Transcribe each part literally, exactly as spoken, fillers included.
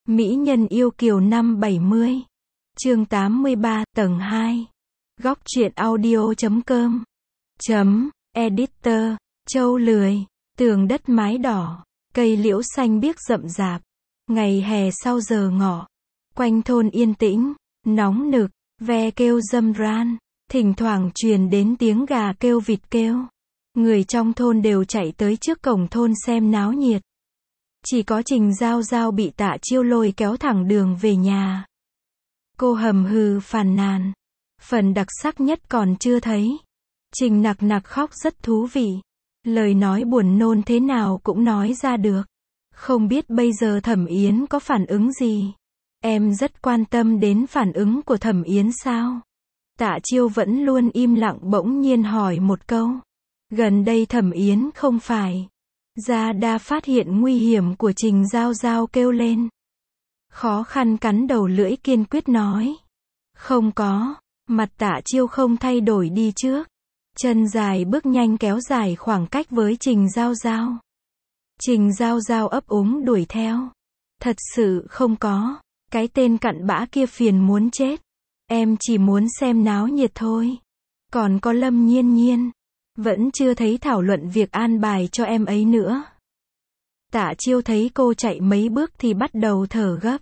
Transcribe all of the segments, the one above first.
Mỹ nhân yêu kiều năm bảy mươi. Chương tám mươi ba, tầng hai. Góc truyện audio chấm com. Chấm, editor, châu lười, tường đất mái đỏ, cây liễu xanh biếc rậm rạp. Ngày hè sau giờ ngọ, quanh thôn yên tĩnh, nóng nực, ve kêu râm ran, thỉnh thoảng truyền đến tiếng gà kêu vịt kêu. Người trong thôn đều chạy tới trước cổng thôn xem náo nhiệt. Chỉ có Trình Giao Giao bị Tạ Chiêu lôi kéo thẳng đường về nhà. Cô hầm hừ phàn nàn. Phần đặc sắc nhất còn chưa thấy. Trình nặc nặc khóc rất thú vị. Lời nói buồn nôn thế nào cũng nói ra được. Không biết bây giờ Thẩm Yến có phản ứng gì. Em rất quan tâm đến phản ứng của Thẩm Yến sao? Tạ Chiêu vẫn luôn im lặng bỗng nhiên hỏi một câu. Gần đây Thẩm Yến không phải Gia Đa phát hiện nguy hiểm của Trình Giao Giao kêu lên. Khó khăn cắn đầu lưỡi kiên quyết nói. Không có. Mặt Tạ Chiêu không thay đổi đi trước. Chân dài bước nhanh kéo dài khoảng cách với Trình Giao Giao. Trình Giao Giao ấp úng đuổi theo. Thật sự không có. Cái tên cặn bã kia phiền muốn chết. Em chỉ muốn xem náo nhiệt thôi. Còn có Lâm Nhiên Nhiên. Vẫn chưa thấy thảo luận việc an bài cho em ấy nữa. Tạ Chiêu thấy cô chạy mấy bước thì bắt đầu thở gấp.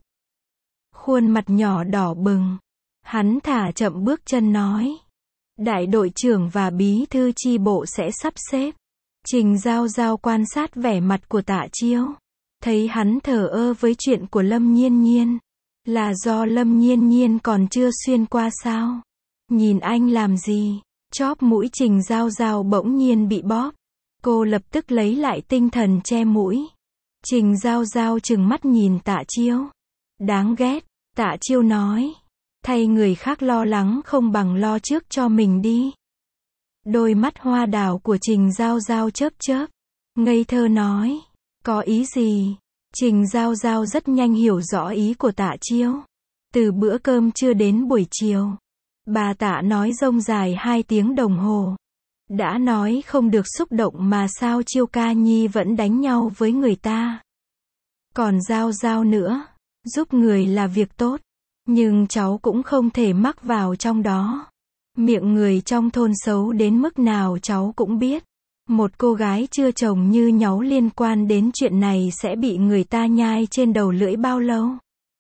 Khuôn mặt nhỏ đỏ bừng. Hắn thả chậm bước chân nói. Đại đội trưởng và bí thư chi bộ sẽ sắp xếp. Trình Giao Giao quan sát vẻ mặt của Tạ Chiêu. Thấy hắn thờ ơ với chuyện của Lâm Nhiên Nhiên. Là do Lâm Nhiên Nhiên còn chưa xuyên qua sao? Nhìn anh làm gì? Chóp mũi Trình Giao Giao bỗng nhiên bị bóp. Cô lập tức lấy lại tinh thần che mũi. Trình Giao Giao trừng mắt nhìn Tạ Chiêu. Đáng ghét, Tạ Chiêu nói. Thay người khác lo lắng không bằng lo trước cho mình đi. Đôi mắt hoa đào của Trình Giao Giao chớp chớp. Ngây thơ nói. Có ý gì? Trình Giao Giao rất nhanh hiểu rõ ý của Tạ Chiêu. Từ bữa cơm trưa đến buổi chiều. Bà Tạ nói rông dài hai tiếng đồng hồ. Đã nói không được xúc động mà sao Chiêu ca nhi vẫn đánh nhau với người ta. Còn Giao Giao nữa. Giúp người là việc tốt. Nhưng cháu cũng không thể mắc vào trong đó. Miệng người trong thôn xấu đến mức nào cháu cũng biết. Một cô gái chưa chồng như cháu liên quan đến chuyện này sẽ bị người ta nhai trên đầu lưỡi bao lâu?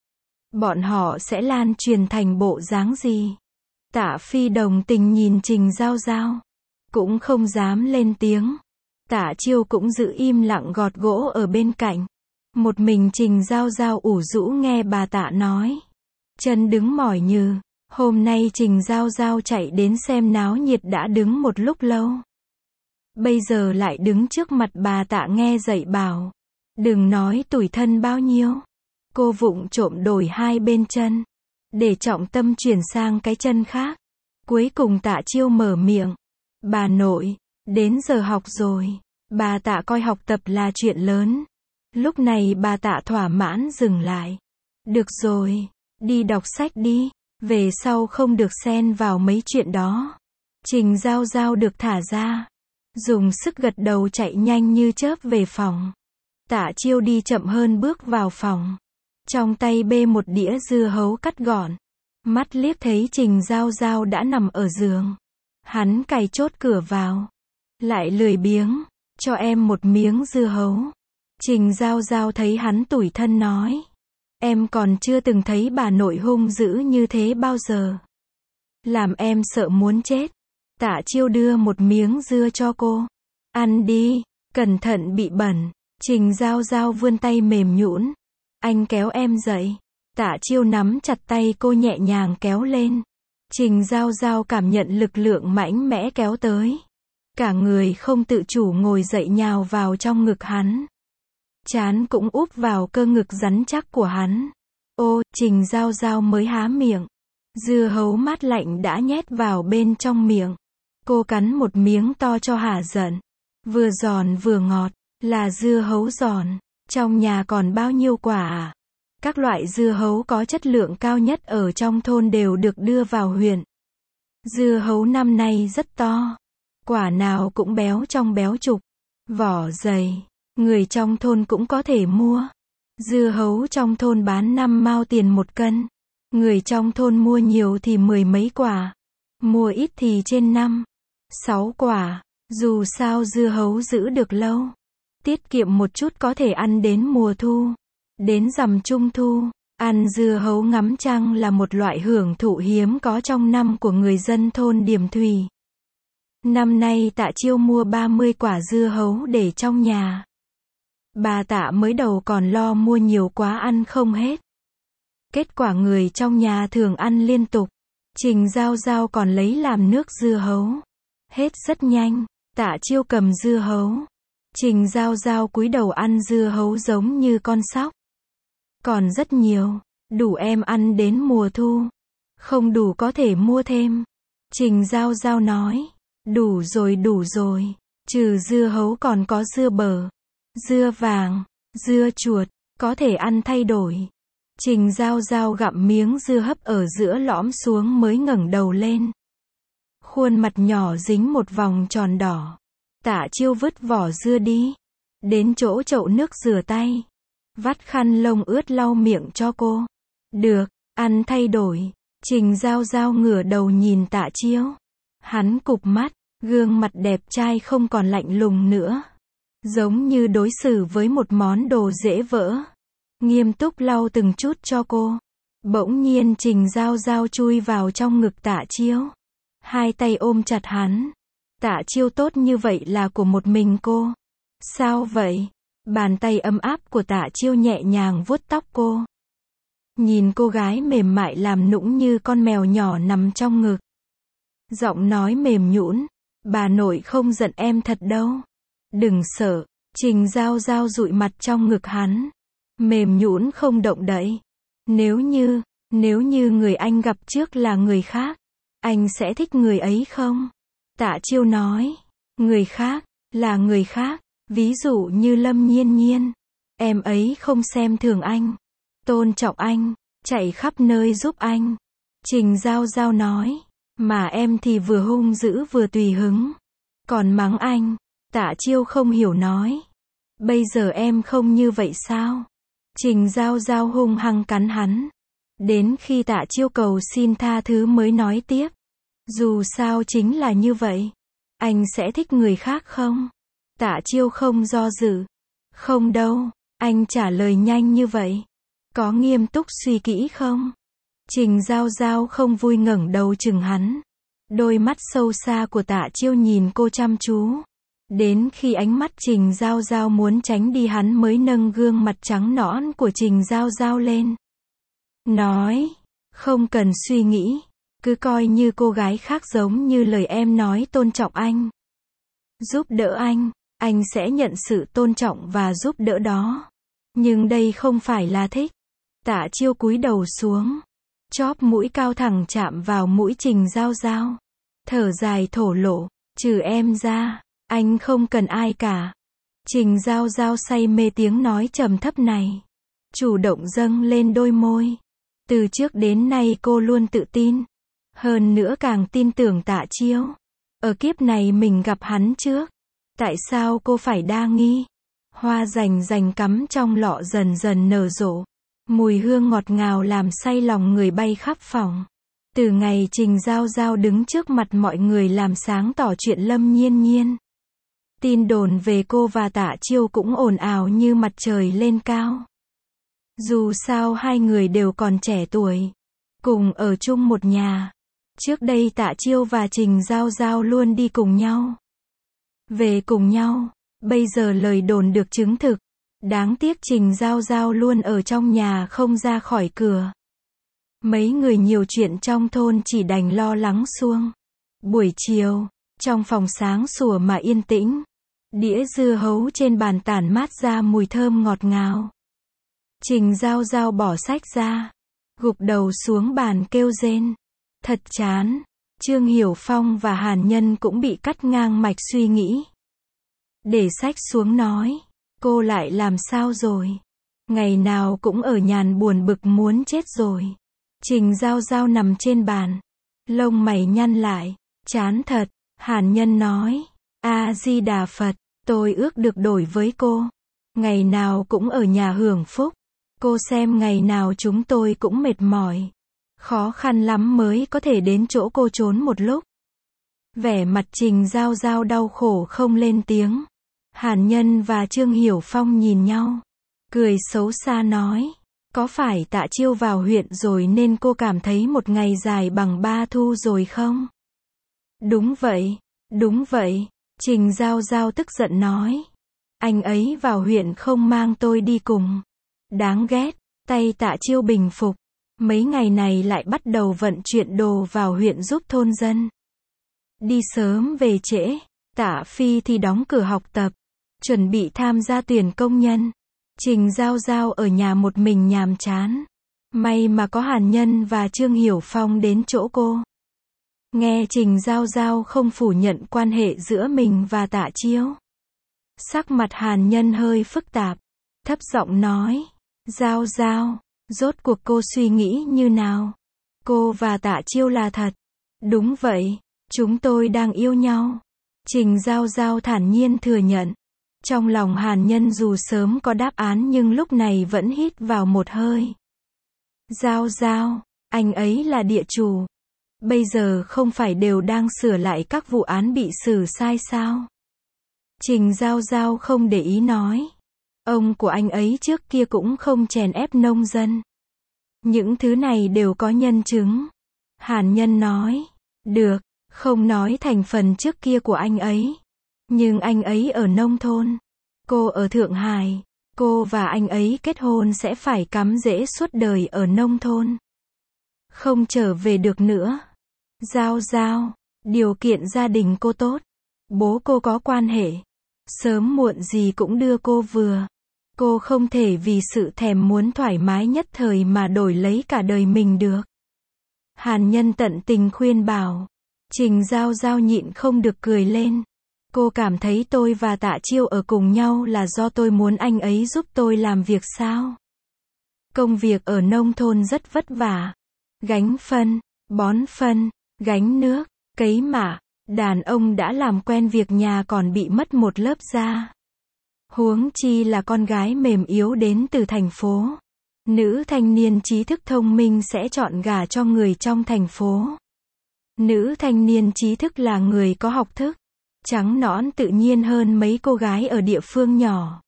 Bọn họ sẽ lan truyền thành bộ dáng gì? Tạ Phi đồng tình nhìn Trình Giao Giao. Cũng không dám lên tiếng. Tạ Chiêu cũng giữ im lặng gọt gỗ ở bên cạnh. Một mình Trình Giao Giao ủ rũ nghe bà Tạ nói. Chân đứng mỏi nhừ. Hôm nay Trình Giao Giao chạy đến xem náo nhiệt đã đứng một lúc lâu. Bây giờ lại đứng trước mặt bà Tạ nghe dạy bảo. Đừng nói tủi thân bao nhiêu. Cô vụng trộm đổi hai bên chân. Để trọng tâm chuyển sang cái chân khác. Cuối cùng Tạ Chiêu mở miệng. Bà nội, đến giờ học rồi. Bà Tạ coi học tập là chuyện lớn. Lúc này bà Tạ thỏa mãn dừng lại. Được rồi, đi đọc sách đi. Về sau không được xen vào mấy chuyện đó. Trình Giao Giao được thả ra. Dùng sức gật đầu chạy nhanh như chớp về phòng. Tạ Chiêu đi chậm hơn bước vào phòng. Trong tay bê một đĩa dưa hấu cắt gọn. Mắt liếc thấy Trình Giao Giao đã nằm ở giường. Hắn cài chốt cửa vào. Lại lười biếng. Cho em một miếng dưa hấu. Trình Giao Giao thấy hắn tủi thân nói. Em còn chưa từng thấy bà nội hung dữ như thế bao giờ. Làm em sợ muốn chết. Tạ Chiêu đưa một miếng dưa cho cô. Ăn đi, cẩn thận bị bẩn. Trình Giao Giao vươn tay mềm nhũn. Anh kéo em dậy. Tạ Chiêu nắm chặt tay cô nhẹ nhàng kéo lên. Trình Giao Giao cảm nhận lực lượng mạnh mẽ kéo tới. Cả người không tự chủ ngồi dậy nhào vào trong ngực hắn. Trán cũng úp vào cơ ngực rắn chắc của hắn. Ô, Trình Giao Giao mới há miệng. Dưa hấu mát lạnh đã nhét vào bên trong miệng. Cô cắn một miếng to cho hả giận. Vừa giòn vừa ngọt, là dưa hấu giòn. Trong nhà còn bao nhiêu quả à? Các loại dưa hấu có chất lượng cao nhất ở trong thôn đều được đưa vào huyện. Dưa hấu năm nay rất to. Quả nào cũng béo trong béo trục. Vỏ dày. Người trong thôn cũng có thể mua. Dưa hấu trong thôn bán năm mao tiền một cân. Người trong thôn mua nhiều thì mười mấy quả. Mua ít thì trên năm, sáu quả. Dù sao dưa hấu giữ được lâu. Tiết kiệm một chút có thể ăn đến mùa thu. Đến rằm trung thu, ăn dưa hấu ngắm trăng là một loại hưởng thụ hiếm có trong năm của người dân thôn Điểm Thủy. Năm nay Tạ Chiêu mua ba mươi quả dưa hấu để trong nhà. Bà Tạ mới đầu còn lo mua nhiều quá ăn không hết. Kết quả người trong nhà thường ăn liên tục. Trình Giao Giao còn lấy làm nước dưa hấu. Hết rất nhanh. Tạ Chiêu cầm dưa hấu. Trình Giao Giao cúi đầu ăn dưa hấu giống như con sóc. Còn rất nhiều. Đủ em ăn đến mùa thu. Không đủ có thể mua thêm. Trình Giao Giao nói. Đủ rồi đủ rồi. Trừ dưa hấu còn có dưa bở, dưa vàng, dưa chuột. Có thể ăn thay đổi. Trình Giao Giao gặm miếng dưa hấp ở giữa lõm xuống mới ngẩng đầu lên. Khuôn mặt nhỏ dính một vòng tròn đỏ. Tạ Chiêu vứt vỏ dưa đi. Đến chỗ chậu nước rửa tay. Vắt khăn lông ướt lau miệng cho cô. Được, ăn thay đổi. Trình Giao Giao ngửa đầu nhìn Tạ Chiêu. Hắn cụp mắt, gương mặt đẹp trai không còn lạnh lùng nữa. Giống như đối xử với một món đồ dễ vỡ. Nghiêm túc lau từng chút cho cô. Bỗng nhiên Trình Giao Giao chui vào trong ngực Tạ Chiêu. Hai tay ôm chặt hắn. Tạ Chiêu tốt như vậy là của một mình cô. Sao vậy? Bàn tay ấm áp của Tạ Chiêu nhẹ nhàng vuốt tóc cô. Nhìn cô gái mềm mại làm nũng như con mèo nhỏ nằm trong ngực. Giọng nói mềm nhũn. Bà nội không giận em thật đâu. Đừng sợ. Trình Giao Giao dụi mặt trong ngực hắn. Mềm nhũn không động đậy. Nếu như, nếu như người anh gặp trước là người khác, anh sẽ thích người ấy không? Tạ Chiêu nói. Người khác, là người khác. Ví dụ như Lâm Nhiên Nhiên. Em ấy không xem thường anh. Tôn trọng anh. Chạy khắp nơi giúp anh. Trình Giao Giao nói. Mà em thì vừa hung dữ vừa tùy hứng. Còn mắng anh. Tạ Chiêu không hiểu nói. Bây giờ em không như vậy sao? Trình Giao Giao hung hăng cắn hắn. Đến khi Tạ Chiêu cầu xin tha thứ mới nói tiếp. Dù sao chính là như vậy. Anh sẽ thích người khác không? Tạ Chiêu không do dự. Không đâu. Anh trả lời nhanh như vậy. Có nghiêm túc suy kỹ không? Trình Giao Giao không vui ngẩng đầu chừng hắn. Đôi mắt sâu xa của Tạ Chiêu nhìn cô chăm chú. Đến khi ánh mắt Trình Giao Giao muốn tránh đi hắn mới nâng gương mặt trắng nõn của Trình Giao Giao lên. Nói. Không cần suy nghĩ. Cứ coi như cô gái khác giống như lời em nói tôn trọng anh. Giúp đỡ anh. Anh sẽ nhận sự tôn trọng và giúp đỡ đó. Nhưng đây không phải là thích. Tạ Chiêu cúi đầu xuống. Chóp mũi cao thẳng chạm vào mũi Trình Giao Giao. Thở dài thổ lộ. Trừ em ra, anh không cần ai cả. Trình Giao Giao say mê tiếng nói trầm thấp này. Chủ động dâng lên đôi môi. Từ trước đến nay cô luôn tự tin. Hơn nữa càng tin tưởng Tạ Chiêu. Ở kiếp này mình gặp hắn trước. Tại sao cô phải đa nghi? Hoa rành rành cắm trong lọ dần dần nở rộ. Mùi hương ngọt ngào làm say lòng người bay khắp phòng. Từ ngày Trình Giao Giao đứng trước mặt mọi người làm sáng tỏ chuyện Lâm Nhiên Nhiên. Tin đồn về cô và Tạ Chiêu cũng ồn ào như mặt trời lên cao. Dù sao hai người đều còn trẻ tuổi. Cùng ở chung một nhà. Trước đây Tạ Chiêu và Trình Giao Giao luôn đi cùng nhau. Về cùng nhau. Bây giờ lời đồn được chứng thực. Đáng tiếc Trình Giao Giao luôn ở trong nhà không ra khỏi cửa. Mấy người nhiều chuyện trong thôn chỉ đành lo lắng suông. Buổi chiều, trong phòng sáng sủa mà yên tĩnh. Đĩa dưa hấu trên bàn tản mát ra mùi thơm ngọt ngào. Trình Giao Giao bỏ sách ra. Gục đầu xuống bàn kêu rên. Thật chán. Trương Hiểu Phong và Hàn Nhân cũng bị cắt ngang mạch suy nghĩ. Để sách xuống nói. Cô lại làm sao rồi? Ngày nào cũng ở nhàn buồn bực muốn chết rồi. Trình Giao Giao nằm trên bàn. Lông mày nhăn lại. Chán thật. Hàn Nhân nói. A-di-đà Phật. Tôi ước được đổi với cô. Ngày nào cũng ở nhà hưởng phúc. Cô xem ngày nào chúng tôi cũng mệt mỏi. Khó khăn lắm mới có thể đến chỗ cô trốn một lúc. Vẻ mặt Trình Giao Giao đau khổ không lên tiếng. Hàn Nhân và Trương Hiểu Phong nhìn nhau. Cười xấu xa nói. Có phải Tạ Chiêu vào huyện rồi nên cô cảm thấy một ngày dài bằng ba thu rồi không? Đúng vậy, đúng vậy. Trình Giao Giao tức giận nói. Anh ấy vào huyện không mang tôi đi cùng. Đáng ghét. Tay Tạ Chiêu bình phục. Mấy ngày này lại bắt đầu vận chuyển đồ vào huyện giúp thôn dân. Đi sớm về trễ. Tạ Phi thì đóng cửa học tập. Chuẩn bị tham gia tuyển công nhân. Trình Giao Giao ở nhà một mình nhàm chán. May mà có Hàn Nhân và Trương Hiểu Phong đến chỗ cô. Nghe Trình Giao Giao không phủ nhận quan hệ giữa mình và Tạ Chiêu. Sắc mặt Hàn Nhân hơi phức tạp. Thấp giọng nói. Giao Giao, rốt cuộc cô suy nghĩ như nào? Cô và Tạ Chiêu là thật. Đúng vậy, chúng tôi đang yêu nhau. Trình Giao Giao thản nhiên thừa nhận. Trong lòng Hàn Nhân dù sớm có đáp án nhưng lúc này vẫn hít vào một hơi. Giao Giao, anh ấy là địa chủ. Bây giờ không phải đều đang sửa lại các vụ án bị xử sai sao? Trình Giao Giao không để ý nói. Ông của anh ấy trước kia cũng không chèn ép nông dân. Những thứ này đều có nhân chứng. Hàn Nhân nói. Được, không nói thành phần trước kia của anh ấy. Nhưng anh ấy ở nông thôn. Cô ở Thượng Hải. Cô và anh ấy kết hôn sẽ phải cắm rễ suốt đời ở nông thôn. Không trở về được nữa. Giao Giao, điều kiện gia đình cô tốt. Bố cô có quan hệ. Sớm muộn gì cũng đưa cô vừa. Cô không thể vì sự thèm muốn thoải mái nhất thời mà đổi lấy cả đời mình được. Hàn Nhân tận tình khuyên bảo. Trình Giao Giao nhịn không được cười lên. Cô cảm thấy tôi và Tạ Chiêu ở cùng nhau là do tôi muốn anh ấy giúp tôi làm việc sao? Công việc ở nông thôn rất vất vả. Gánh phân, bón phân, gánh nước, cấy mạ. Đàn ông đã làm quen việc nhà còn bị mất một lớp da. Huống chi là con gái mềm yếu đến từ thành phố. Nữ thanh niên trí thức thông minh sẽ chọn gả cho người trong thành phố. Nữ thanh niên trí thức là người có học thức. Trắng nõn tự nhiên hơn mấy cô gái ở địa phương nhỏ.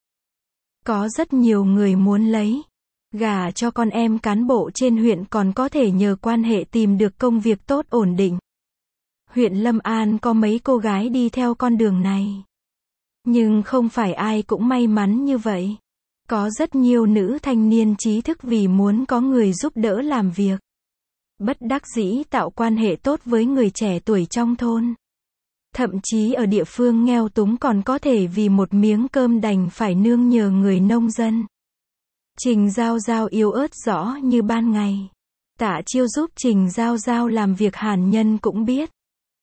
Có rất nhiều người muốn lấy. Gả cho con em cán bộ trên huyện còn có thể nhờ quan hệ tìm được công việc tốt ổn định. Huyện Lâm An có mấy cô gái đi theo con đường này. Nhưng không phải ai cũng may mắn như vậy. Có rất nhiều nữ thanh niên trí thức vì muốn có người giúp đỡ làm việc. Bất đắc dĩ tạo quan hệ tốt với người trẻ tuổi trong thôn. Thậm chí ở địa phương nghèo túng còn có thể vì một miếng cơm đành phải nương nhờ người nông dân. Trình Giao Giao yếu ớt rõ như ban ngày. Tạ Chiêu giúp Trình Giao Giao làm việc Hàn Nhân cũng biết.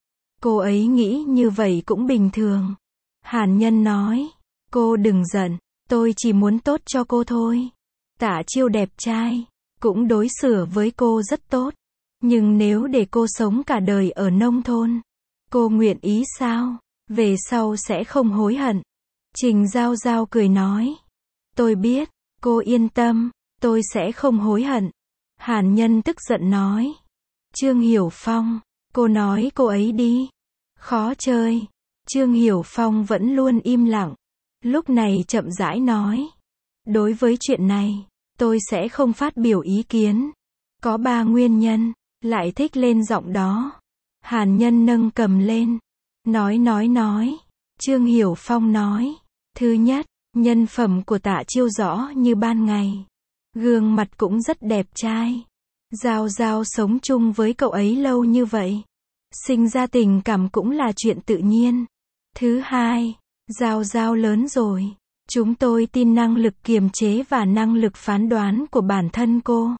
Cô ấy nghĩ như vậy cũng bình thường. Hàn Nhân nói. Cô đừng giận, tôi chỉ muốn tốt cho cô thôi. Tạ Chiêu đẹp trai, cũng đối xử với cô rất tốt. Nhưng nếu để cô sống cả đời ở nông thôn, cô nguyện ý sao? Về sau sẽ không hối hận. Trình Giao Giao cười nói. Tôi biết, cô yên tâm, tôi sẽ không hối hận. Hàn Nhân tức giận nói. Trương Hiểu Phong, cô nói cô ấy đi. Khó chơi. Trương Hiểu Phong vẫn luôn im lặng. Lúc này chậm rãi nói. Đối với chuyện này, tôi sẽ không phát biểu ý kiến. Có ba nguyên nhân, lại thích lên giọng đó. Hàn Nhân nâng cầm lên. Nói nói nói. Trương Hiểu Phong nói. Thứ nhất, nhân phẩm của Tạ Chiêu rõ như ban ngày. Gương mặt cũng rất đẹp trai. Giao Giao sống chung với cậu ấy lâu như vậy. Sinh ra tình cảm cũng là chuyện tự nhiên. Thứ hai, Giao Giao lớn rồi. Chúng tôi tin năng lực kiềm chế và năng lực phán đoán của bản thân cô.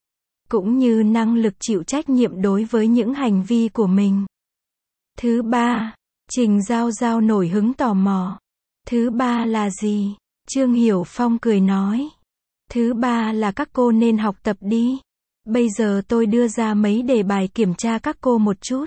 Cũng như năng lực chịu trách nhiệm đối với những hành vi của mình. Thứ ba, Trình Giao Giao nổi hứng tò mò. Thứ ba là gì? Trương Hiểu Phong cười nói. Thứ ba là các cô nên học tập đi. Bây giờ tôi đưa ra mấy đề bài kiểm tra các cô một chút.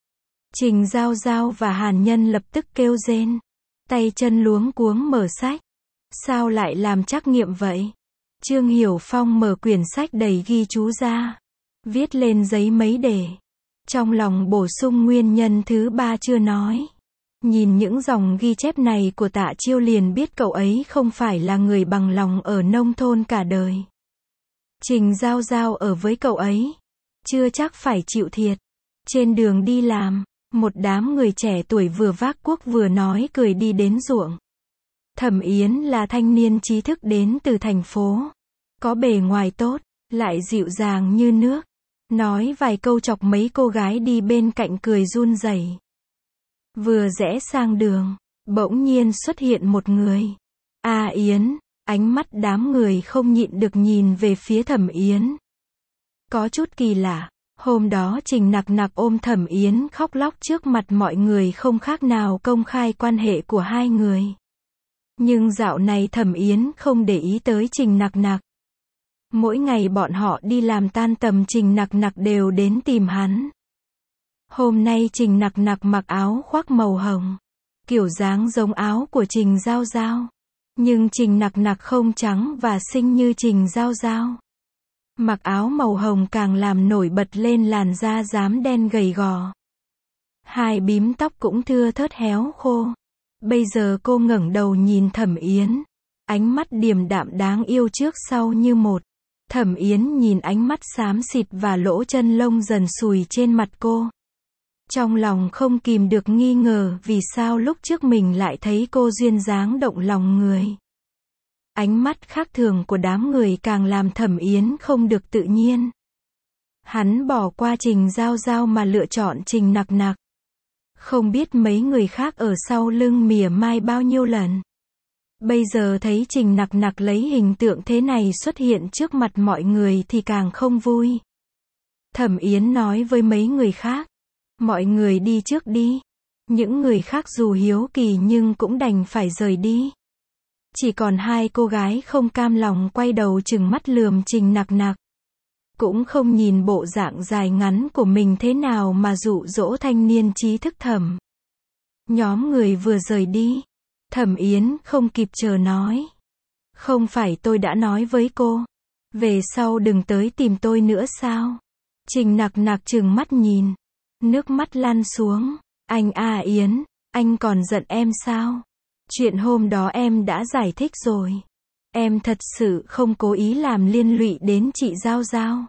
Trình Giao Giao và Hàn Nhân lập tức kêu rên. Tay chân luống cuống mở sách. Sao lại làm trắc nghiệm vậy? Trương Hiểu Phong mở quyển sách đầy ghi chú ra, viết lên giấy mấy đề. Trong lòng bổ sung nguyên nhân thứ ba chưa nói. Nhìn những dòng ghi chép này của Tạ Chiêu liền biết cậu ấy không phải là người bằng lòng ở nông thôn cả đời. Trình Giao Giao ở với cậu ấy, chưa chắc phải chịu thiệt. Trên đường đi làm, một đám người trẻ tuổi vừa vác cuốc vừa nói cười đi đến ruộng. Thẩm Yến là thanh niên trí thức đến từ thành phố. Có bề ngoài tốt, lại dịu dàng như nước. Nói vài câu chọc mấy cô gái đi bên cạnh cười run rẩy. Vừa rẽ sang đường, bỗng nhiên xuất hiện một người. A Yến, ánh mắt đám người không nhịn được nhìn về phía Thẩm Yến. Có chút kỳ lạ, hôm đó Trình Nặc Nặc ôm Thẩm Yến khóc lóc trước mặt mọi người không khác nào công khai quan hệ của hai người. Nhưng dạo này Thẩm Yến không để ý tới Trình Nặc Nặc. Mỗi ngày bọn họ đi làm tan tầm Trình Nặc Nặc đều đến tìm hắn. Hôm nay Trình Nặc Nặc mặc áo khoác màu hồng, kiểu dáng giống áo của Trình Giao Giao. Nhưng Trình Nặc Nặc không trắng và xinh như Trình Giao Giao. Mặc áo màu hồng càng làm nổi bật lên làn da rám đen gầy gò. Hai bím tóc cũng thưa thớt héo khô. Bây giờ cô ngẩng đầu nhìn Thẩm Yến. Ánh mắt điềm đạm đáng yêu trước sau như một. Thẩm Yến nhìn ánh mắt xám xịt và lỗ chân lông dần sùi trên mặt cô. Trong lòng không kìm được nghi ngờ vì sao lúc trước mình lại thấy cô duyên dáng động lòng người. Ánh mắt khác thường của đám người càng làm Thẩm Yến không được tự nhiên. Hắn bỏ qua Trình Giao Giao mà lựa chọn Trình Nặc Nặc. Không biết mấy người khác ở sau lưng mỉa mai bao nhiêu lần. Bây giờ thấy Trình Nặc Nặc lấy hình tượng thế này xuất hiện trước mặt mọi người thì càng không vui. Thẩm Yến nói với mấy người khác. Mọi người đi trước đi. Những người khác dù hiếu kỳ nhưng cũng đành phải rời đi. Chỉ còn hai cô gái không cam lòng quay đầu trừng mắt lườm Trình Nặc Nặc. Cũng không nhìn bộ dạng dài ngắn của mình thế nào mà dụ dỗ thanh niên trí thức Thẩm. Nhóm người vừa rời đi. Thẩm Yến không kịp chờ nói. Không phải tôi đã nói với cô. Về sau đừng tới tìm tôi nữa sao? Trình Nặc Nặc trừng mắt nhìn. Nước mắt lăn xuống. Anh A Yến, anh còn giận em sao? Chuyện hôm đó em đã giải thích rồi. Em thật sự không cố ý làm liên lụy đến chị Giao Giao.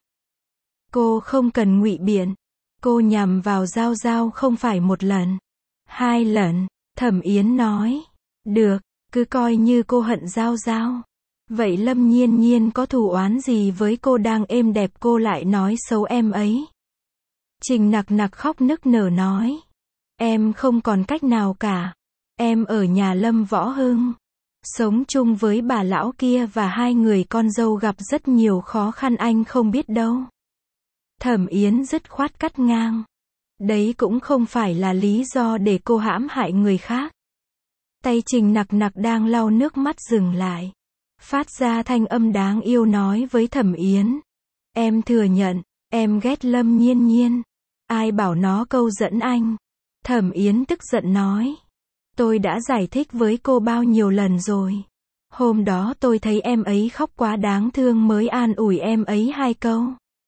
Cô không cần ngụy biện. Cô nhằm vào Giao Giao không phải một lần. Hai lần, Thẩm Yến nói. Được, cứ coi như cô hận Giao Giao. Vậy Lâm Nhiên Nhiên có thù oán gì với cô đang êm đẹp cô lại nói xấu em ấy? Trình Nặc Nặc khóc nức nở nói. Em không còn cách nào cả. Em ở nhà Lâm Võ Hưng. Sống chung với bà lão kia và hai người con dâu gặp rất nhiều khó khăn anh không biết đâu. Thẩm Yến dứt khoát cắt ngang. Đấy cũng không phải là lý do để cô hãm hại người khác. Tay Trình Nặc Nặc đang lau nước mắt dừng lại. Phát ra thanh âm đáng yêu nói với Thẩm Yến. Em thừa nhận, em ghét Lâm Nhiên Nhiên. Ai bảo nó câu dẫn anh? Thẩm Yến tức giận nói. Tôi đã giải thích với cô bao nhiêu lần rồi. Hôm đó tôi thấy em ấy khóc quá đáng thương mới an ủi em ấy hai câu.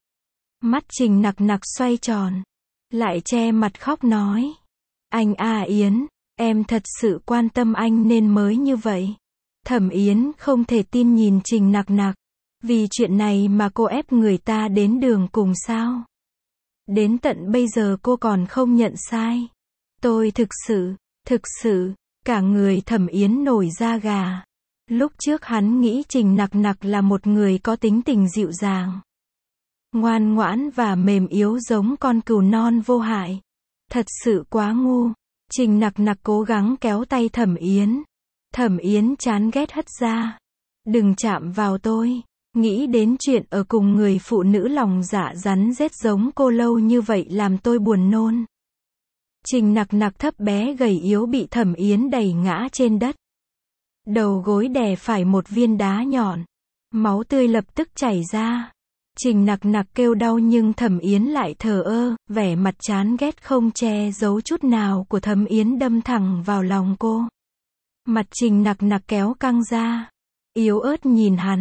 Mắt Trình Nặc Nặc xoay tròn. Lại che mặt khóc nói. Anh A Yến, em thật sự quan tâm anh nên mới như vậy. Thẩm Yến không thể tin nhìn Trình Nặc Nặc. Vì chuyện này mà cô ép người ta đến đường cùng sao? Đến tận bây giờ cô còn không nhận sai. Tôi thực sự, thực sự, cả người Thẩm Yến nổi da gà. Lúc trước hắn nghĩ Trình Nặc Nặc là một người có tính tình dịu dàng, ngoan ngoãn và mềm yếu giống con cừu non vô hại. Thật sự quá ngu. Trình Nặc Nặc cố gắng kéo tay Thẩm Yến. Thẩm Yến chán ghét hất ra. Đừng chạm vào tôi. Nghĩ đến chuyện ở cùng người phụ nữ lòng dạ rắn rết giống cô lâu như vậy làm tôi buồn nôn. Trình Nặc Nặc thấp bé gầy yếu bị Thẩm Yến đẩy ngã trên đất. Đầu gối đè phải một viên đá nhọn. Máu tươi lập tức chảy ra. Trình Nặc Nặc kêu đau nhưng Thẩm Yến lại thờ ơ, vẻ mặt chán ghét không che giấu chút nào của Thẩm Yến đâm thẳng vào lòng cô. Mặt Trình Nặc Nặc kéo căng ra. Yếu ớt nhìn hắn.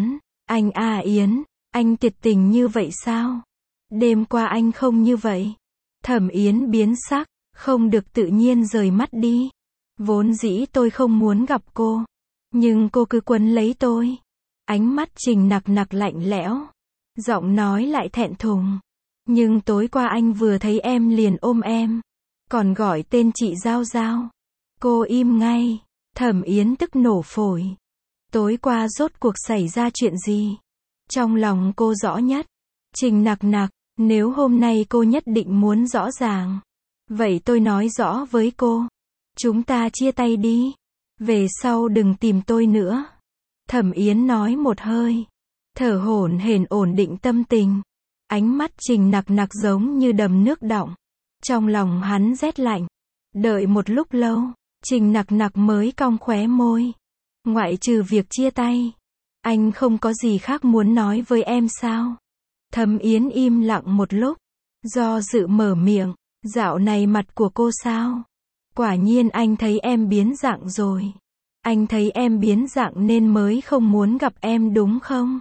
Anh à Yến, anh tuyệt tình như vậy sao? Đêm qua anh không như vậy. Thẩm Yến biến sắc, không được tự nhiên rời mắt đi. Vốn dĩ tôi không muốn gặp cô. Nhưng cô cứ quấn lấy tôi. Ánh mắt Trình Nặc Nặc lạnh lẽo. Giọng nói lại thẹn thùng. Nhưng tối qua anh vừa thấy em liền ôm em. Còn gọi tên chị Giao Giao. Cô im ngay. Thẩm Yến tức nổ phổi. Tối qua rốt cuộc xảy ra chuyện gì? Trong lòng cô rõ nhất. Trình Nặc Nặc, nếu hôm nay cô nhất định muốn rõ ràng. Vậy tôi nói rõ với cô. Chúng ta chia tay đi. Về sau đừng tìm tôi nữa. Thẩm Yến nói một hơi. Thở hổn hển ổn định tâm tình. Ánh mắt Trình Nặc Nặc giống như đầm nước đọng. Trong lòng hắn rét lạnh. Đợi một lúc lâu, Trình Nặc Nặc mới cong khóe môi. Ngoại trừ việc chia tay, anh không có gì khác muốn nói với em sao? Thẩm Yến im lặng một lúc. Do dự mở miệng. Dạo này mặt của cô sao? Quả nhiên anh thấy em biến dạng rồi. Anh thấy em biến dạng nên mới không muốn gặp em đúng không?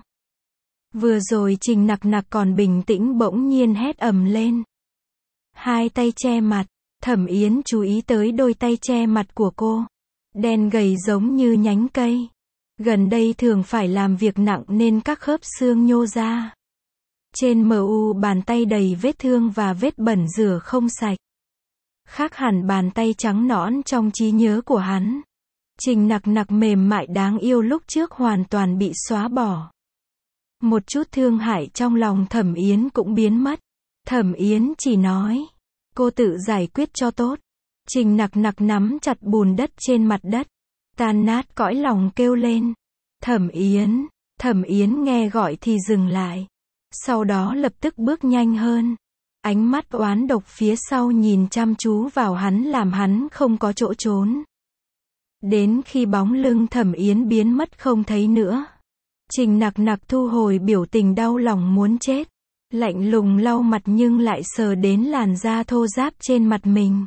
Vừa rồi Trình Nặc Nặc còn bình tĩnh bỗng nhiên hét ầm lên. Hai tay che mặt. Thẩm Yến chú ý tới đôi tay che mặt của cô. Đen gầy giống như nhánh cây. Gần đây thường phải làm việc nặng nên các khớp xương nhô ra. Trên mờ u bàn tay đầy vết thương và vết bẩn rửa không sạch. Khác hẳn bàn tay trắng nõn trong trí nhớ của hắn. Trình Nặc Nặc mềm mại đáng yêu lúc trước hoàn toàn bị xóa bỏ. Một chút thương hại trong lòng Thẩm Yến cũng biến mất. Thẩm Yến chỉ nói. Cô tự giải quyết cho tốt. Trình Nặc Nặc nắm chặt bùn đất trên mặt đất. Tan nát cõi lòng kêu lên. Thẩm Yến. Thẩm Yến nghe gọi thì dừng lại. Sau đó lập tức bước nhanh hơn. Ánh mắt oán độc phía sau nhìn chăm chú vào hắn làm hắn không có chỗ trốn. Đến khi bóng lưng Thẩm Yến biến mất không thấy nữa. Trình Nặc Nặc thu hồi biểu tình đau lòng muốn chết. Lạnh lùng lau mặt nhưng lại sờ đến làn da thô ráp trên mặt mình.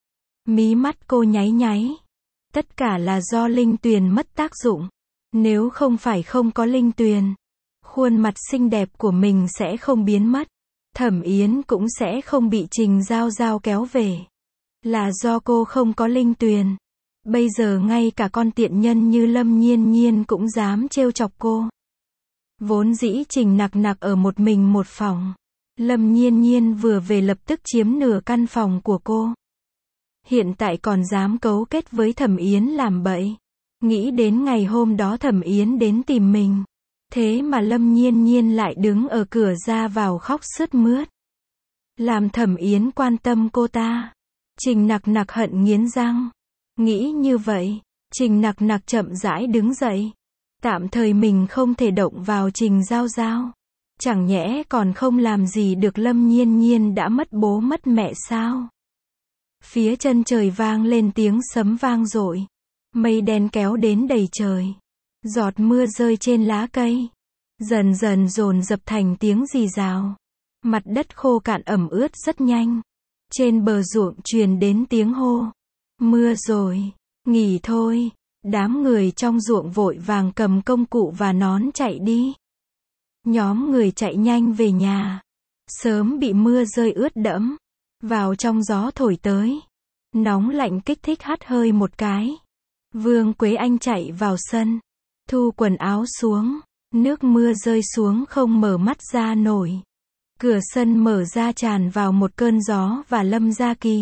Mí mắt cô nháy nháy. Tất cả là do linh tuyền mất tác dụng. Nếu không phải không có linh tuyền, khuôn mặt xinh đẹp của mình sẽ không biến mất. Thẩm Yến cũng sẽ không bị Trình Giao Giao kéo về. Là do cô không có linh tuyền. Bây giờ ngay cả con tiện nhân như Lâm Nhiên Nhiên cũng dám trêu chọc cô. Vốn dĩ Trình Nặc Nặc ở một mình một phòng. Lâm Nhiên Nhiên vừa về lập tức chiếm nửa căn phòng của cô. Hiện tại còn dám cấu kết với Thẩm Yến làm bậy. Nghĩ đến ngày hôm đó Thẩm Yến đến tìm mình. Thế mà Lâm Nhiên Nhiên lại đứng ở cửa ra vào khóc sướt mướt. Làm Thẩm Yến quan tâm cô ta. Trình Nặc Nặc hận nghiến răng. Nghĩ như vậy, Trình Nặc Nặc chậm rãi đứng dậy. Tạm thời mình không thể động vào Trình Giao Giao. Chẳng nhẽ còn không làm gì được Lâm Nhiên Nhiên đã mất bố mất mẹ sao? Phía chân trời vang lên tiếng sấm vang dội. Mây đen kéo đến đầy trời. Giọt mưa rơi trên lá cây. Dần dần dồn dập thành tiếng rì rào. Mặt đất khô cạn ẩm ướt rất nhanh. Trên bờ ruộng truyền đến tiếng hô. Mưa rồi, nghỉ thôi. Đám người trong ruộng vội vàng cầm công cụ và nón chạy đi. Nhóm người chạy nhanh về nhà. Sớm bị mưa rơi ướt đẫm. Vào trong gió thổi tới. Nóng lạnh kích thích hắt hơi một cái. Vương Quế Anh chạy vào sân. Thu quần áo xuống. Nước mưa rơi xuống không mở mắt ra nổi. Cửa sân mở ra tràn vào một cơn gió và Lâm Gia Kỳ.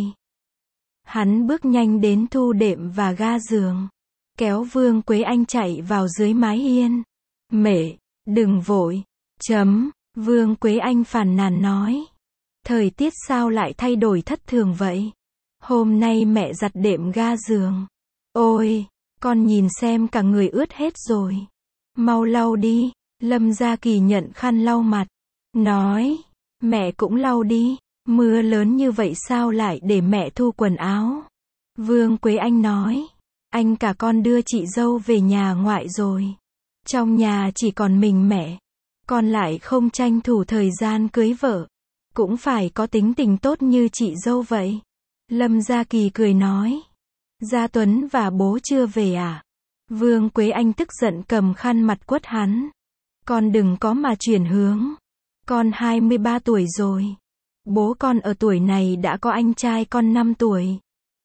Hắn bước nhanh đến thu đệm và ga giường. Kéo Vương Quế Anh chạy vào dưới mái hiên. Mẹ, đừng vội. Chấm, Vương Quế Anh phàn nàn nói. Thời tiết sao lại thay đổi thất thường vậy? Hôm nay mẹ giặt đệm ga giường. Ôi, con nhìn xem cả người ướt hết rồi. Mau lau đi. Lâm Gia Kỳ nhận khăn lau mặt. Nói, mẹ cũng lau đi. Mưa lớn như vậy sao lại để mẹ thu quần áo? Vương Quế Anh nói. Anh cả con đưa chị dâu về nhà ngoại rồi. Trong nhà chỉ còn mình mẹ. Con lại không tranh thủ thời gian cưới vợ. Cũng phải có tính tình tốt như chị dâu vậy. Lâm Gia Kỳ cười nói. Gia Tuấn và bố chưa về à? Vương Quế Anh tức giận cầm khăn mặt quất hắn. Con đừng có mà chuyển hướng. Con hai mươi ba tuổi rồi. Bố con ở tuổi này đã có anh trai con năm tuổi.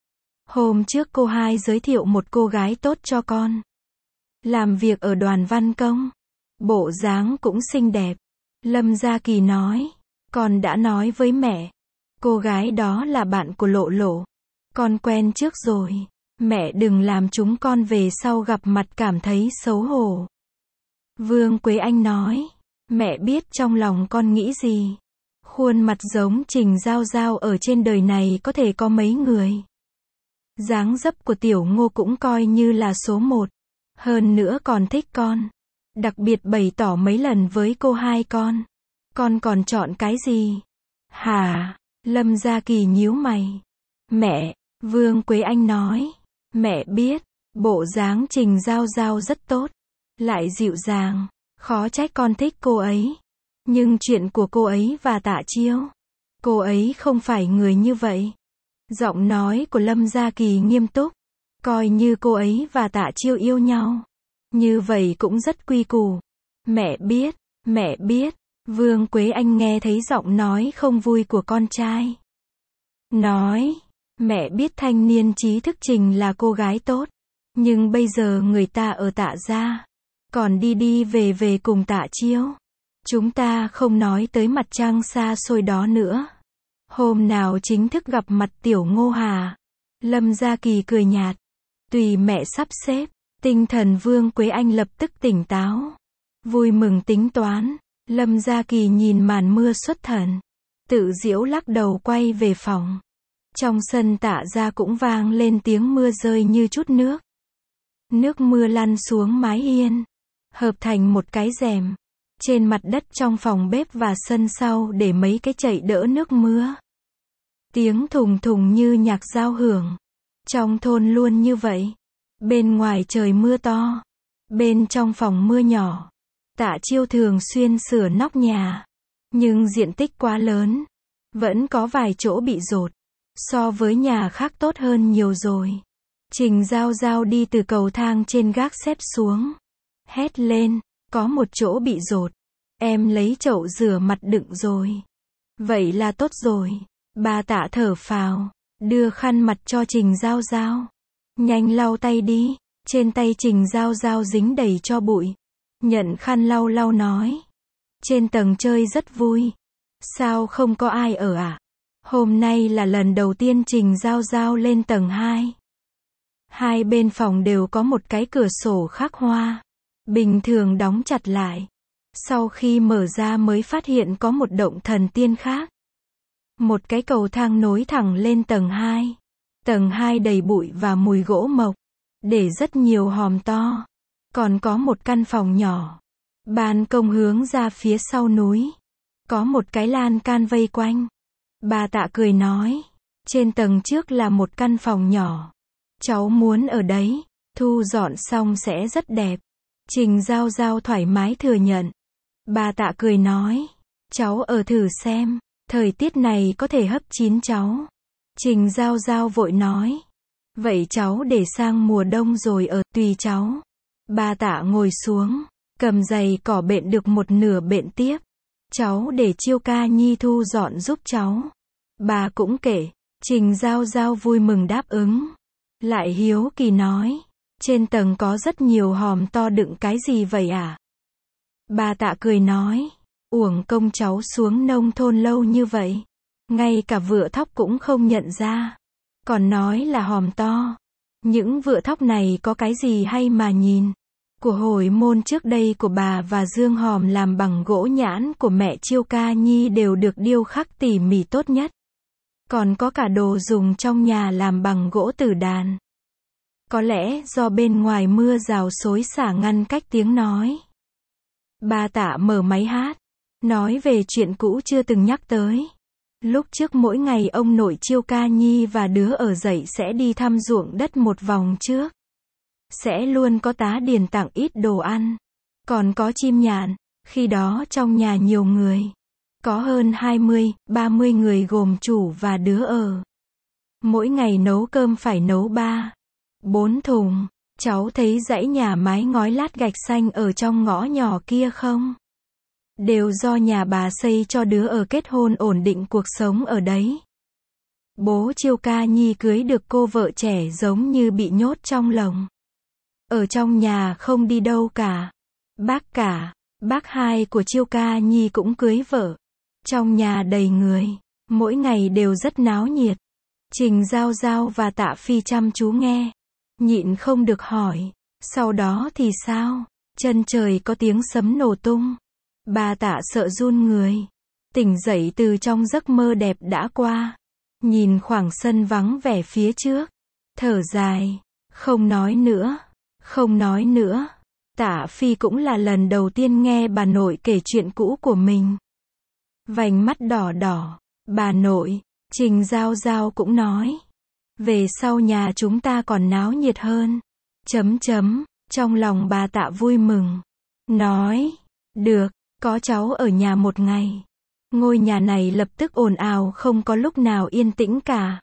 Hôm trước cô hai giới thiệu một cô gái tốt cho con. Làm việc ở đoàn văn công. Bộ dáng cũng xinh đẹp. Lâm Gia Kỳ nói. Con đã nói với mẹ. Cô gái đó là bạn của Lộ Lộ. Con quen trước rồi. Mẹ đừng làm chúng con về sau gặp mặt cảm thấy xấu hổ. Vương Quế Anh nói. Mẹ biết trong lòng con nghĩ gì. Khuôn mặt giống Trình Giao Giao ở trên đời này có thể có mấy người. Dáng dấp của Tiểu Ngô cũng coi như là số một. Hơn nữa còn thích con. Đặc biệt bày tỏ mấy lần với cô hai con. Con còn chọn cái gì? Hả? Lâm Gia Kỳ nhíu mày. Mẹ, Vương Quế Anh nói. Mẹ biết, bộ dáng Trình Giao Giao rất tốt. Lại dịu dàng. Khó trách con thích cô ấy. Nhưng chuyện của cô ấy và Tạ Chiêu. Cô ấy không phải người như vậy. Giọng nói của Lâm Gia Kỳ nghiêm túc. Coi như cô ấy và Tạ Chiêu yêu nhau. Như vậy cũng rất quy củ. Mẹ biết, mẹ biết. Vương Quế Anh nghe thấy giọng nói không vui của con trai. Nói, mẹ biết thanh niên trí thức Trình là cô gái tốt. Nhưng bây giờ người ta ở Tạ gia. Còn đi đi về về cùng Tạ Chiêu. Chúng ta không nói tới mặt trăng xa xôi đó nữa. Hôm nào chính thức gặp mặt Tiểu Ngô Hà. Lâm Gia Kỳ cười nhạt. Tùy mẹ sắp xếp. Tinh thần Vương Quế Anh lập tức tỉnh táo. Vui mừng tính toán. Lâm Gia Kỳ nhìn màn mưa xuất thần. Tự giễu lắc đầu quay về phòng. Trong sân Tạ gia cũng vang lên tiếng mưa rơi như chút nước. Nước mưa lăn xuống mái hiên. Hợp thành một cái rèm. Trên mặt đất trong phòng bếp và sân sau để mấy cái chậy đỡ nước mưa. Tiếng thùng thùng như nhạc giao hưởng. Trong thôn luôn như vậy. Bên ngoài trời mưa to. Bên trong phòng mưa nhỏ. Tạ Chiêu thường xuyên sửa nóc nhà. Nhưng diện tích quá lớn. Vẫn có vài chỗ bị dột. So với nhà khác tốt hơn nhiều rồi. Trình Giao Giao đi từ cầu thang trên gác xếp xuống. Hét lên, có một chỗ bị dột. Em lấy chậu rửa mặt đựng rồi. Vậy là tốt rồi. Bà Tạ thở phào. Đưa khăn mặt cho Trình Giao Giao. Nhanh lau tay đi. Trên tay Trình Giao Giao dính đầy cho bụi. Nhận khăn lau lau nói. Trên tầng chơi rất vui. Sao không có ai ở à? Hôm nay là lần đầu tiên Trình Giao Giao lên tầng hai. Hai bên phòng đều có một cái cửa sổ khắc hoa. Bình thường đóng chặt lại. Sau khi mở ra mới phát hiện có một động thần tiên khác. Một cái cầu thang nối thẳng lên tầng hai. Tầng hai đầy bụi và mùi gỗ mộc. Để rất nhiều hòm to. Còn có một căn phòng nhỏ. Ban công hướng ra phía sau núi. Có một cái lan can vây quanh. Bà Tạ cười nói. Trên tầng trước là một căn phòng nhỏ. Cháu muốn ở đấy. Thu dọn xong sẽ rất đẹp. Trình Giao Giao thoải mái thừa nhận. Bà Tạ cười nói. Cháu ở thử xem. Thời tiết này có thể hấp chín cháu. Trình Giao Giao vội nói. Vậy cháu để sang mùa đông rồi ở, tùy cháu. Bà Tạ ngồi xuống. Cầm giày cỏ bện được một nửa bện tiếp. Cháu để Chiêu Ca Nhi thu dọn giúp cháu. Bà cũng kể. Trình Giao Giao vui mừng đáp ứng. Lại hiếu kỳ nói. Trên tầng có rất nhiều hòm to đựng cái gì vậy à? Bà Tạ cười nói. Uổng công cháu xuống nông thôn lâu như vậy. Ngay cả vựa thóc cũng không nhận ra. Còn nói là hòm to. Những vựa thóc này có cái gì hay mà nhìn. Của hồi môn trước đây của bà và Dương hòm làm bằng gỗ nhãn của mẹ Chiêu Ca Nhi đều được điêu khắc tỉ mỉ tốt nhất. Còn có cả đồ dùng trong nhà làm bằng gỗ tử đàn. Có lẽ do bên ngoài mưa rào xối xả ngăn cách tiếng nói. Bà Tạ mở máy hát. Nói về chuyện cũ chưa từng nhắc tới. Lúc trước mỗi ngày ông nội Chiêu Ca Nhi và đứa ở dậy sẽ đi thăm ruộng đất một vòng trước. Sẽ luôn có tá điền tặng ít đồ ăn. Còn có chim nhạn. Khi đó trong nhà nhiều người. Có hơn hai mươi, ba mươi người gồm chủ và đứa ở. Mỗi ngày nấu cơm phải nấu ba, bốn thùng. Cháu thấy dãy nhà mái ngói lát gạch xanh ở trong ngõ nhỏ kia không? Đều do nhà bà xây cho đứa ở kết hôn ổn định cuộc sống ở đấy. Bố Chiêu Ca Nhi cưới được cô vợ trẻ giống như bị nhốt trong lồng. Ở trong nhà không đi đâu cả. Bác cả, bác hai của Chiêu Ca Nhi cũng cưới vợ. Trong nhà đầy người, mỗi ngày đều rất náo nhiệt. Trình Giao Giao và Tạ Phi chăm chú nghe, nhịn không được hỏi, sau đó thì sao? Chân trời có tiếng sấm nổ tung. Bà Tạ sợ run người, tỉnh dậy từ trong giấc mơ đẹp đã qua, nhìn khoảng sân vắng vẻ phía trước, thở dài, không nói nữa, không nói nữa. Tạ Phi cũng là lần đầu tiên nghe bà nội kể chuyện cũ của mình. Vành mắt đỏ đỏ, bà nội, Trình Giao Giao cũng nói, về sau nhà chúng ta còn náo nhiệt hơn. Chấm chấm, trong lòng bà Tạ vui mừng, nói, được, có cháu ở nhà một ngày. Ngôi nhà này lập tức ồn ào không có lúc nào yên tĩnh cả.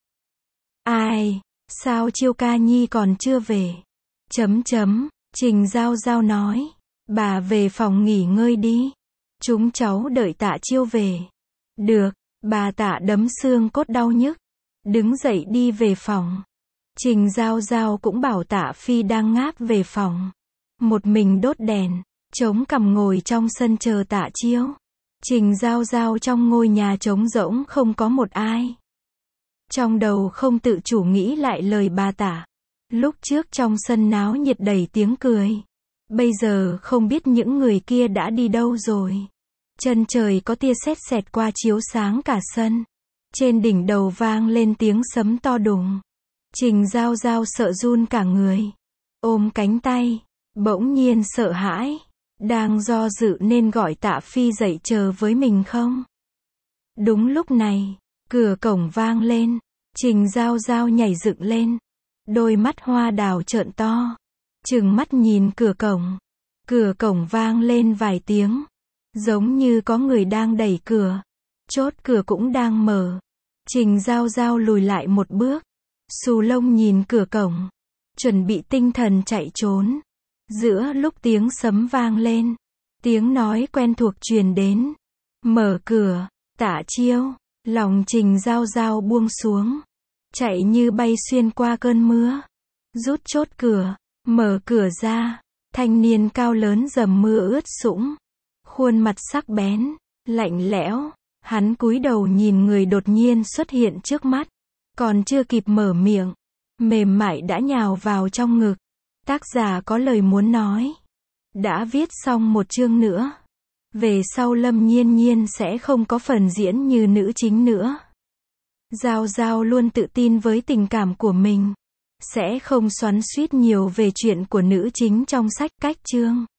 Ai, sao Chiêu Ca Nhi còn chưa về? Chấm chấm, Trình Giao Giao nói, bà về phòng nghỉ ngơi đi. Chúng cháu đợi Tạ Chiêu về. Được, bà Tạ đấm xương cốt đau nhức, đứng dậy đi về phòng. Trình Giao Giao cũng bảo Tạ Phi đang ngáp về phòng. Một mình đốt đèn, chống cằm ngồi trong sân chờ Tạ Chiêu. Trình Giao Giao trong ngôi nhà trống rỗng không có một ai. Trong đầu không tự chủ nghĩ lại lời bà Tạ. Lúc trước trong sân náo nhiệt đầy tiếng cười. Bây giờ không biết những người kia đã đi đâu rồi. Chân trời có tia sét xẹt qua chiếu sáng cả sân. Trên đỉnh đầu vang lên tiếng sấm to đùng. Trình Giao Giao sợ run cả người. Ôm cánh tay, bỗng nhiên sợ hãi. Đang do dự nên gọi Tạ Phi dậy chờ với mình không? Đúng lúc này, cửa cổng vang lên. Trình Giao Giao nhảy dựng lên. Đôi mắt hoa đào trợn to. Trừng mắt nhìn cửa cổng. Cửa cổng vang lên vài tiếng. Giống như có người đang đẩy cửa. Chốt cửa cũng đang mở. Trình Giao Giao lùi lại một bước. Xù lông nhìn cửa cổng. Chuẩn bị tinh thần chạy trốn. Giữa lúc tiếng sấm vang lên, tiếng nói quen thuộc truyền đến. Mở cửa, Tạ Chiêu. Lòng Trình Giao Giao buông xuống. Chạy như bay xuyên qua cơn mưa. Rút chốt cửa, mở cửa ra. Thanh niên cao lớn dầm mưa ướt sũng. Khuôn mặt sắc bén, lạnh lẽo. Hắn cúi đầu nhìn người đột nhiên xuất hiện trước mắt. Còn chưa kịp mở miệng, mềm mại đã nhào vào trong ngực. Tác giả có lời muốn nói. Đã viết xong một chương nữa. Về sau Lâm Nhiên Nhiên sẽ không có phần diễn như nữ chính nữa. Giao Giao luôn tự tin với tình cảm của mình. Sẽ không xoắn xuýt nhiều về chuyện của nữ chính trong sách cách chương.